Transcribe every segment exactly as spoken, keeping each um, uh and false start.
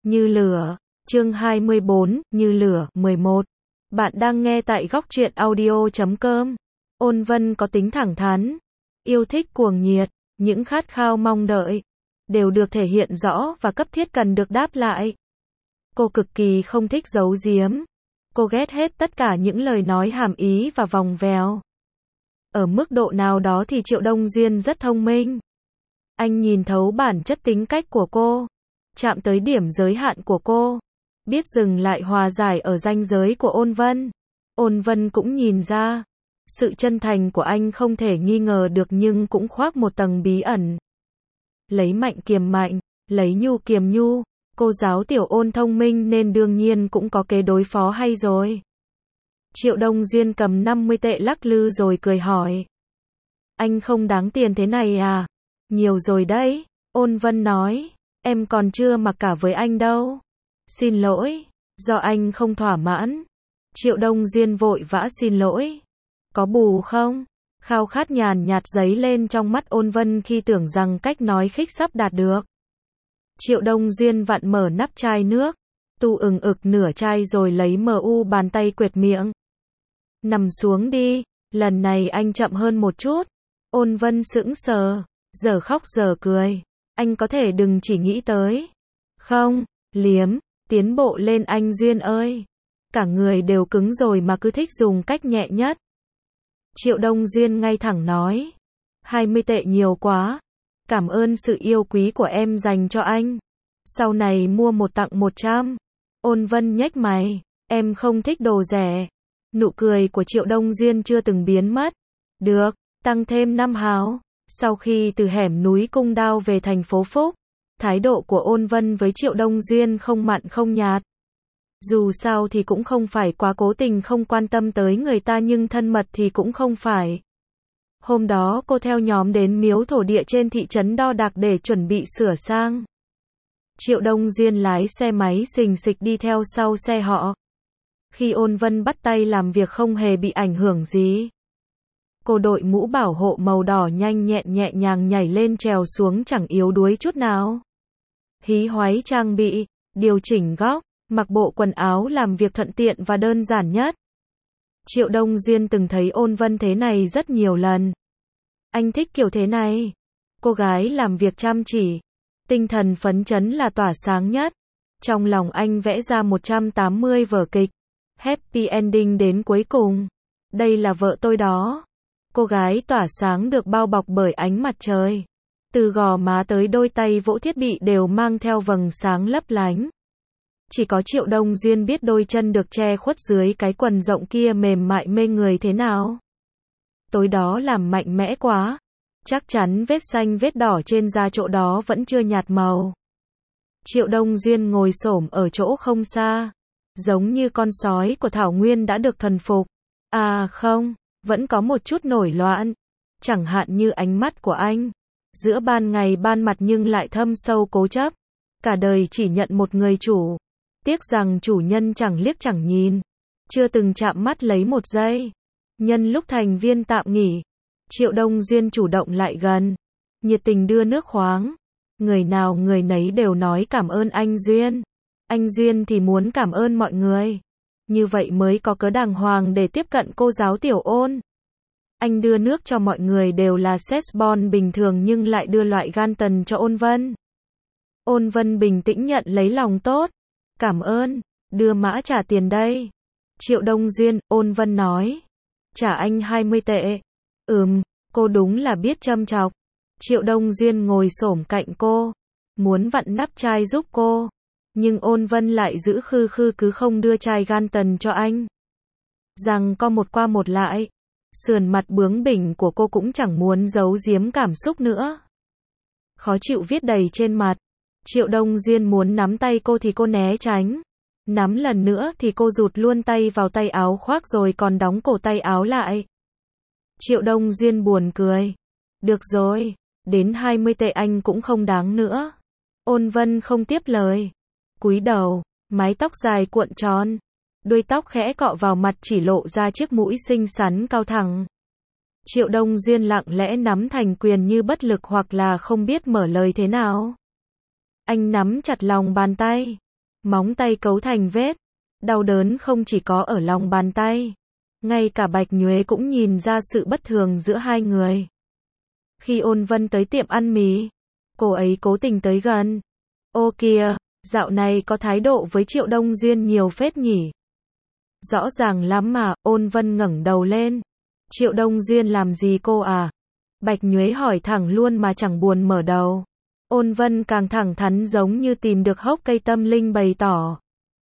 Như lửa. Chương hai mươi bốn, Như lửa, mười một. Bạn đang nghe tại góc truyện audio chấm com. Ôn Vân có tính thẳng thắn, yêu thích cuồng nhiệt, những khát khao mong đợi đều được thể hiện rõ và cấp thiết cần được đáp lại. Cô cực kỳ không thích giấu giếm. Cô ghét hết tất cả những lời nói hàm ý và vòng vèo. Ở mức độ nào đó thì Triệu Đông Duyên rất thông minh. Anh nhìn thấu bản chất tính cách của cô, chạm tới điểm giới hạn của cô, biết dừng lại hòa giải ở ranh giới của Ôn Vân. Ôn Vân cũng nhìn ra, sự chân thành của anh không thể nghi ngờ được nhưng cũng khoác một tầng bí ẩn. Lấy mạnh kiềm mạnh, lấy nhu kiềm nhu, cô giáo tiểu Ôn thông minh nên đương nhiên cũng có kế đối phó hay rồi. Triệu Đông Duyên cầm năm mươi tệ lắc lư rồi cười hỏi. Anh không đáng tiền thế này à? Nhiều rồi đấy, Ôn Vân nói, em còn chưa mặc cả với anh đâu. Xin lỗi, do anh không thỏa mãn. Triệu Đông Duyên vội vã xin lỗi. Có bù không? Khao khát nhàn nhạt dấy lên trong mắt Ôn Vân khi tưởng rằng cách nói khích sắp đạt được. Triệu Đông Duyên vặn mở nắp chai nước, tu ừng ực nửa chai rồi lấy mờ u bàn tay quệt miệng. Nằm xuống đi, lần này anh chậm hơn một chút. Ôn Vân sững sờ, giờ khóc giờ cười. Anh có thể đừng chỉ nghĩ tới. Không, liếm, tiến bộ lên anh Duyên ơi. Cả người đều cứng rồi mà cứ thích dùng cách nhẹ nhất. Triệu Đông Duyên ngay thẳng nói. hai mươi tệ nhiều quá. Cảm ơn sự yêu quý của em dành cho anh. Sau này mua một tặng một trăm. Ôn Vân nhếch mày. Em không thích đồ rẻ. Nụ cười của Triệu Đông Duyên chưa từng biến mất. Được, tăng thêm năm hào. Sau khi từ hẻm núi Cung Đao về thành phố Phúc, thái độ của Ôn Vân với Triệu Đông Duyên không mặn không nhạt. Dù sao thì cũng không phải quá cố tình không quan tâm tới người ta nhưng thân mật thì cũng không phải. Hôm đó cô theo nhóm đến miếu thổ địa trên thị trấn Đo Đạc để chuẩn bị sửa sang. Triệu Đông Duyên lái xe máy xình xịch đi theo sau xe họ. Khi Ôn Vân bắt tay làm việc không hề bị ảnh hưởng gì. Cô đội mũ bảo hộ màu đỏ nhanh nhẹn nhẹ nhàng nhảy lên trèo xuống chẳng yếu đuối chút nào. Hí hoáy trang bị, điều chỉnh góc, mặc bộ quần áo làm việc thuận tiện và đơn giản nhất. Triệu Đông Duyên từng thấy Ôn Vân thế này rất nhiều lần. Anh thích kiểu thế này. Cô gái làm việc chăm chỉ, tinh thần phấn chấn là tỏa sáng nhất. Trong lòng anh vẽ ra một trăm tám mươi vở kịch. Happy ending đến cuối cùng. Đây là vợ tôi đó. Cô gái tỏa sáng được bao bọc bởi ánh mặt trời. Từ gò má tới đôi tay vỗ thiết bị đều mang theo vầng sáng lấp lánh. Chỉ có Triệu Đông Duyên biết đôi chân được che khuất dưới cái quần rộng kia mềm mại mê người thế nào. Tối đó làm mạnh mẽ quá. Chắc chắn vết xanh vết đỏ trên da chỗ đó vẫn chưa nhạt màu. Triệu Đông Duyên ngồi xổm ở chỗ không xa. Giống như con sói của Thảo Nguyên đã được thuần phục. À không, vẫn có một chút nổi loạn. Chẳng hạn như ánh mắt của anh. Giữa ban ngày ban mặt nhưng lại thâm sâu cố chấp. Cả đời chỉ nhận một người chủ. Tiếc rằng chủ nhân chẳng liếc chẳng nhìn. Chưa từng chạm mắt lấy một giây. Nhân lúc thành viên tạm nghỉ, Triệu Đông Duyên chủ động lại gần. Nhiệt tình đưa nước khoáng. Người nào người nấy đều nói cảm ơn anh Duyên. Anh Duyên thì muốn cảm ơn mọi người. Như vậy mới có cớ đàng hoàng để tiếp cận cô giáo tiểu Ôn. Anh đưa nước cho mọi người đều là Sesbon bình thường nhưng lại đưa loại Ganton cho Ôn Vân. Ôn Vân bình tĩnh nhận lấy lòng tốt. Cảm ơn, đưa mã trả tiền đây. Triệu Đông Duyên, Ôn Vân nói. Trả anh hai mươi tệ. Ừm, cô đúng là biết châm chọc. Triệu Đông Duyên ngồi xổm cạnh cô. Muốn vặn nắp chai giúp cô. Nhưng Ôn Vân lại giữ khư khư cứ không đưa chai Ganton cho anh. Rằng co một qua một lại. Sườn mặt bướng bỉnh của cô cũng chẳng muốn giấu giếm cảm xúc nữa. Khó chịu viết đầy trên mặt. Triệu Đông Duyên muốn nắm tay cô thì cô né tránh. Nắm lần nữa thì cô rụt luôn tay vào tay áo khoác rồi còn đóng cổ tay áo lại. Triệu Đông Duyên buồn cười. Được rồi, đến hai mươi tệ anh cũng không đáng nữa. Ôn Vân không tiếp lời. Cúi đầu, mái tóc dài cuộn tròn. Đuôi tóc khẽ cọ vào mặt chỉ lộ ra chiếc mũi xinh xắn cao thẳng. Triệu Đông Duyên lặng lẽ nắm thành quyền như bất lực hoặc là không biết mở lời thế nào. Anh nắm chặt lòng bàn tay. móng tay cấu thành vết. Đau đớn không chỉ có ở lòng bàn tay. Ngay cả Bạch Nhuế cũng nhìn ra sự bất thường giữa hai người. Khi Ôn Vân tới tiệm ăn mì, cô ấy cố tình tới gần. Ô kìa, dạo này có thái độ với Triệu Đông Duyên nhiều phết nhỉ. Rõ ràng lắm mà, Ôn Vân ngẩng đầu lên. Triệu Đông Duyên làm gì cô à? Bạch Nhuế hỏi thẳng luôn mà chẳng buồn mở đầu. Ôn Vân càng thẳng thắn giống như tìm được hốc cây tâm linh bày tỏ.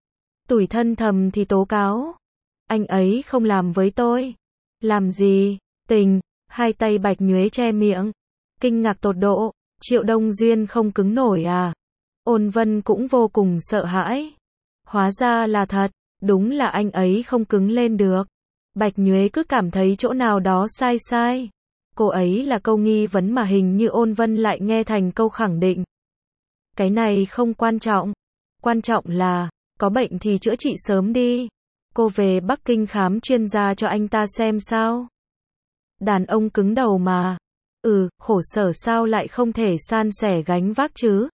Tủi thân thầm thì tố cáo. Anh ấy không làm với tôi. Làm gì? Tình. Hai tay Bạch Nhuế che miệng. Kinh ngạc tột độ. Triệu Đông Duyên không cứng nổi à? Ôn Vân cũng vô cùng sợ hãi. Hóa ra là thật. Đúng là anh ấy không cứng lên được. Bạch Nhuế cứ cảm thấy chỗ nào đó sai sai. Cô ấy là câu nghi vấn mà hình như Ôn Vân lại nghe thành câu khẳng định. Cái này không quan trọng. Quan trọng là, có bệnh thì chữa trị sớm đi. Cô về Bắc Kinh khám chuyên gia cho anh ta xem sao. Đàn ông cứng đầu mà. Ừ, khổ sở sao lại không thể san sẻ gánh vác chứ.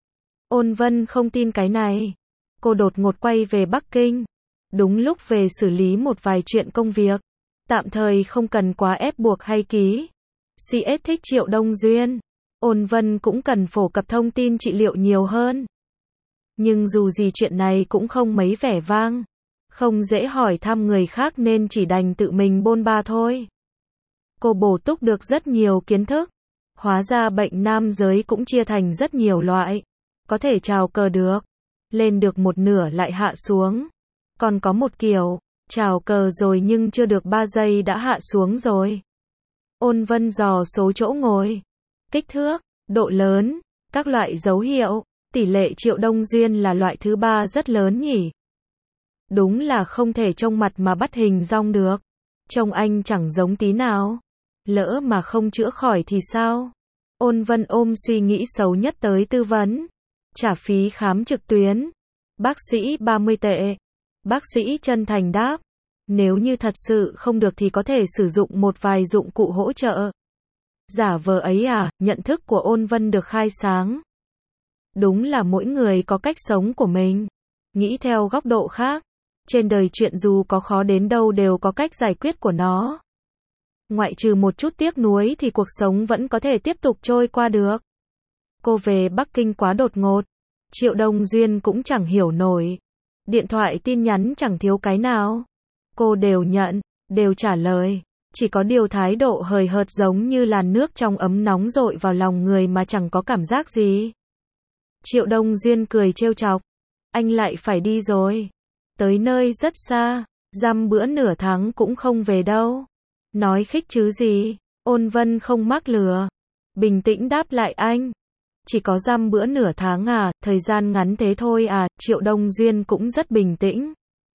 Ôn Vân không tin cái này. Cô đột ngột quay về Bắc Kinh. Đúng lúc về xử lý một vài chuyện công việc. Tạm thời không cần quá ép buộc hay ký. xê ét thích Triệu Đông Duyên. Ôn Vân cũng cần phổ cập thông tin trị liệu nhiều hơn. Nhưng dù gì chuyện này cũng không mấy vẻ vang. Không dễ hỏi thăm người khác nên chỉ đành tự mình bôn ba thôi. Cô bổ túc được rất nhiều kiến thức. Hóa ra bệnh nam giới cũng chia thành rất nhiều loại. Có thể chào cờ được. Lên được một nửa lại hạ xuống. Còn có một kiểu, chào cờ rồi nhưng chưa được ba giây đã hạ xuống rồi. Ôn Vân dò số chỗ ngồi, kích thước, độ lớn, các loại dấu hiệu, tỷ lệ Triệu Đông Duyên là loại thứ ba rất lớn nhỉ. Đúng là không thể trông mặt mà bắt hình dong được. Trông anh chẳng giống tí nào. Lỡ mà không chữa khỏi thì sao? Ôn Vân ôm suy nghĩ xấu nhất tới tư vấn. Trả phí khám trực tuyến. Bác sĩ ba mươi tệ. Bác sĩ chân thành đáp. Nếu như thật sự không được thì có thể sử dụng một vài dụng cụ hỗ trợ. Giả vờ ấy à, nhận thức của Ôn Vân được khai sáng. Đúng là mỗi người có cách sống của mình. Nghĩ theo góc độ khác. Trên đời chuyện dù có khó đến đâu đều có cách giải quyết của nó. Ngoại trừ một chút tiếc nuối thì cuộc sống vẫn có thể tiếp tục trôi qua được. Cô về Bắc Kinh quá đột ngột. Triệu Đông Duyên cũng chẳng hiểu nổi. Điện thoại tin nhắn chẳng thiếu cái nào. Cô đều nhận, đều trả lời. Chỉ có điều thái độ hời hợt giống như làn nước trong ấm nóng dội vào lòng người mà chẳng có cảm giác gì. Triệu Đông Duyên cười trêu chọc. Anh lại phải đi rồi. Tới nơi rất xa, dăm bữa nửa tháng cũng không về đâu. Nói khích chứ gì, Ôn Vân không mắc lừa. Bình tĩnh đáp lại anh. Chỉ có dăm bữa nửa tháng à, thời gian ngắn thế thôi à, Triệu Đông Duyên cũng rất bình tĩnh.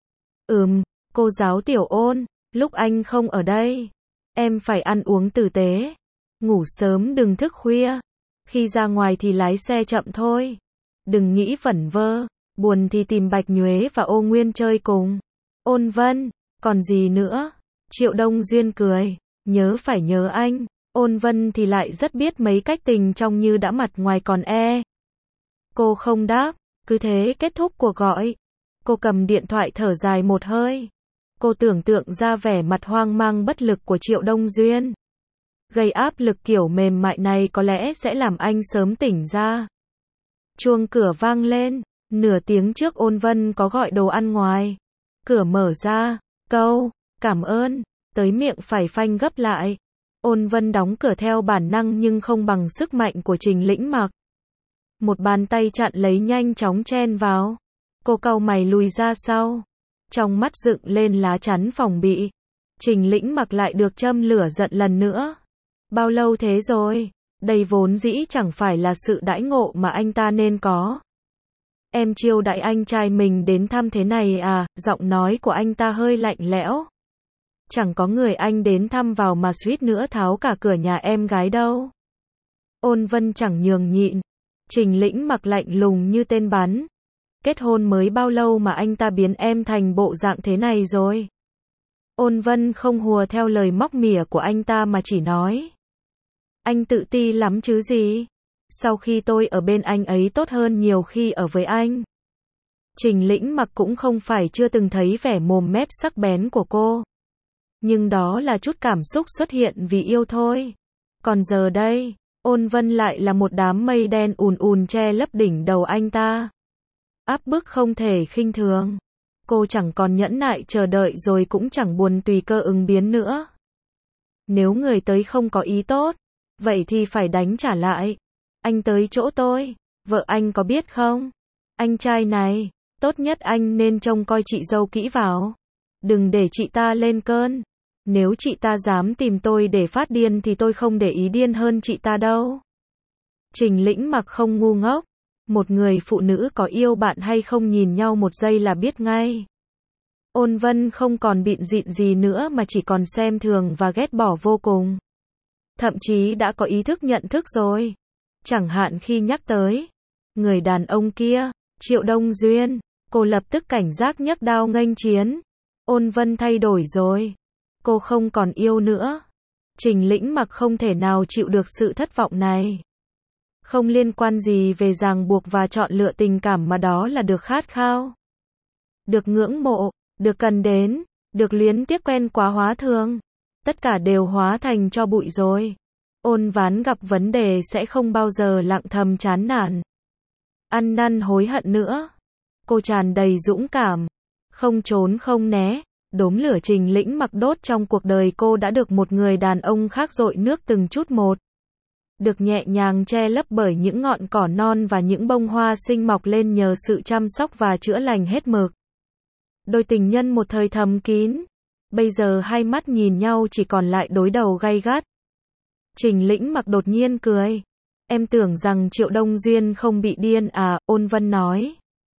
Ừm, cô giáo Tiểu Ôn, lúc anh không ở đây, em phải ăn uống tử tế. Ngủ sớm đừng thức khuya. Khi ra ngoài thì lái xe chậm thôi. Đừng nghĩ vẩn vơ, buồn thì tìm Bạch Nhuế và Ô Nguyên chơi cùng. Ôn Vân, còn gì nữa? Triệu Đông Duyên cười, nhớ phải nhớ anh. Ôn Vân thì lại rất biết mấy cách tình trong như đã mặt ngoài còn e. Cô không đáp, cứ thế kết thúc cuộc gọi. Cô cầm điện thoại thở dài một hơi. Cô tưởng tượng ra vẻ mặt hoang mang bất lực của Triệu Đông Duyên. Gây áp lực kiểu mềm mại này có lẽ sẽ làm anh sớm tỉnh ra. Chuông cửa vang lên, nửa tiếng trước Ôn Vân có gọi đồ ăn ngoài. Cửa mở ra, câu, cảm ơn, tới miệng phải phanh gấp lại. Ôn Vân đóng cửa theo bản năng nhưng không bằng sức mạnh của Trình Lĩnh Mặc. Một bàn tay chặn lấy nhanh chóng chen vào. Cô cau mày lùi ra sau. Trong mắt dựng lên lá chắn phòng bị. Trình Lĩnh Mặc lại được châm lửa giận lần nữa. Bao lâu thế rồi? Đây vốn dĩ chẳng phải là sự đãi ngộ mà anh ta nên có. Em chiêu đãi anh trai mình đến thăm thế này à? Giọng nói của anh ta hơi lạnh lẽo. Chẳng có người anh đến thăm vào mà suýt nữa tháo cả cửa nhà em gái đâu. Ôn Vân chẳng nhường nhịn. Trình Lĩnh Mặc lạnh lùng như tên bắn. Kết hôn mới bao lâu mà anh ta biến em thành bộ dạng thế này rồi? Ôn Vân không hùa theo lời móc mỉa của anh ta mà chỉ nói. Anh tự ti lắm chứ gì? Sau khi tôi ở bên anh ấy tốt hơn nhiều khi ở với anh. Trình Lĩnh Mặc cũng không phải chưa từng thấy vẻ mồm mép sắc bén của cô. Nhưng đó là chút cảm xúc xuất hiện vì yêu thôi. Còn giờ đây, Ôn Vân lại là một đám mây đen ùn ùn che lấp đỉnh đầu anh ta. Áp bức không thể khinh thường. Cô chẳng còn nhẫn nại chờ đợi rồi cũng chẳng buồn tùy cơ ứng biến nữa. Nếu người tới không có ý tốt, vậy thì phải đánh trả lại. Anh tới chỗ tôi, vợ anh có biết không? Anh trai này, tốt nhất anh nên trông coi chị dâu kỹ vào. Đừng để chị ta lên cơn. Nếu chị ta dám tìm tôi để phát điên thì tôi không để ý điên hơn chị ta đâu. Trình Lĩnh Mặc không ngu ngốc. Một người phụ nữ có yêu bạn hay không nhìn nhau một giây là biết ngay. Ôn Vân không còn bịn dịn gì nữa mà chỉ còn xem thường và ghét bỏ vô cùng. Thậm chí đã có ý thức nhận thức rồi. Chẳng hạn khi nhắc tới người đàn ông kia, Triệu Đông Duyên, cô lập tức cảnh giác nhấc đao nghênh chiến. Ôn Vân thay đổi rồi. Cô không còn yêu nữa. Trình Lĩnh Mặc không thể nào chịu được sự thất vọng này. Không liên quan gì về ràng buộc và chọn lựa tình cảm mà đó là được khát khao. Được ngưỡng mộ, được cần đến, được luyến tiếc quen quá hóa thương. Tất cả đều hóa thành cho bụi rồi. Ôn Ván gặp vấn đề sẽ không bao giờ lặng thầm chán nản. Ăn năn hối hận nữa. Cô tràn đầy dũng cảm. Không trốn không né. Đốm lửa Trình Lĩnh Mặc đốt trong cuộc đời cô đã được một người đàn ông khác dội nước từng chút một. Được nhẹ nhàng che lấp bởi những ngọn cỏ non và những bông hoa xinh mọc lên nhờ sự chăm sóc và chữa lành hết mực. Đôi tình nhân một thời thầm kín. Bây giờ hai mắt nhìn nhau chỉ còn lại đối đầu gay gắt. Trình Lĩnh Mặc đột nhiên cười. Em tưởng rằng Triệu Đông Duyên không bị điên à, Ôn Vân nói.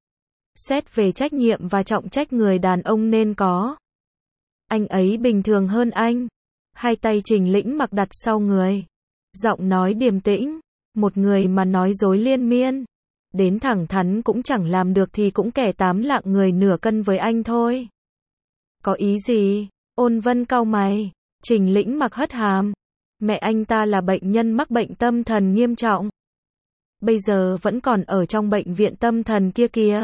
Xét về trách nhiệm và trọng trách người đàn ông nên có. Anh ấy bình thường hơn anh. Hai tay Trình Lĩnh Mặc đặt sau người. Giọng nói điềm tĩnh. Một người mà nói dối liên miên. Đến thẳng thắn cũng chẳng làm được thì cũng kẻ tám lạng người nửa cân với anh thôi. Có ý gì? Ôn Vân cau mày. Trình Lĩnh Mặc hất hàm. Mẹ anh ta là bệnh nhân mắc bệnh tâm thần nghiêm trọng. Bây giờ vẫn còn ở trong bệnh viện tâm thần kia kìa.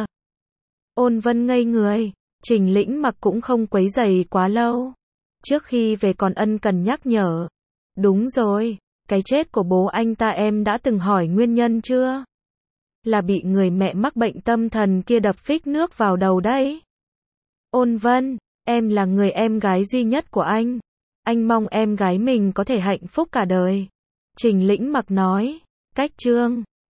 Ôn Vân ngây người. Trình Lĩnh Mặc cũng không quấy rầy quá lâu. Trước khi về còn ân cần nhắc nhở. Đúng rồi, cái chết của bố anh ta em đã từng hỏi nguyên nhân chưa? Là bị người mẹ mắc bệnh tâm thần kia đập phích nước vào đầu đấy. Ôn Vân, em là người em gái duy nhất của anh. Anh mong em gái mình có thể hạnh phúc cả đời. Trình Lĩnh Mặc nói. Cách chương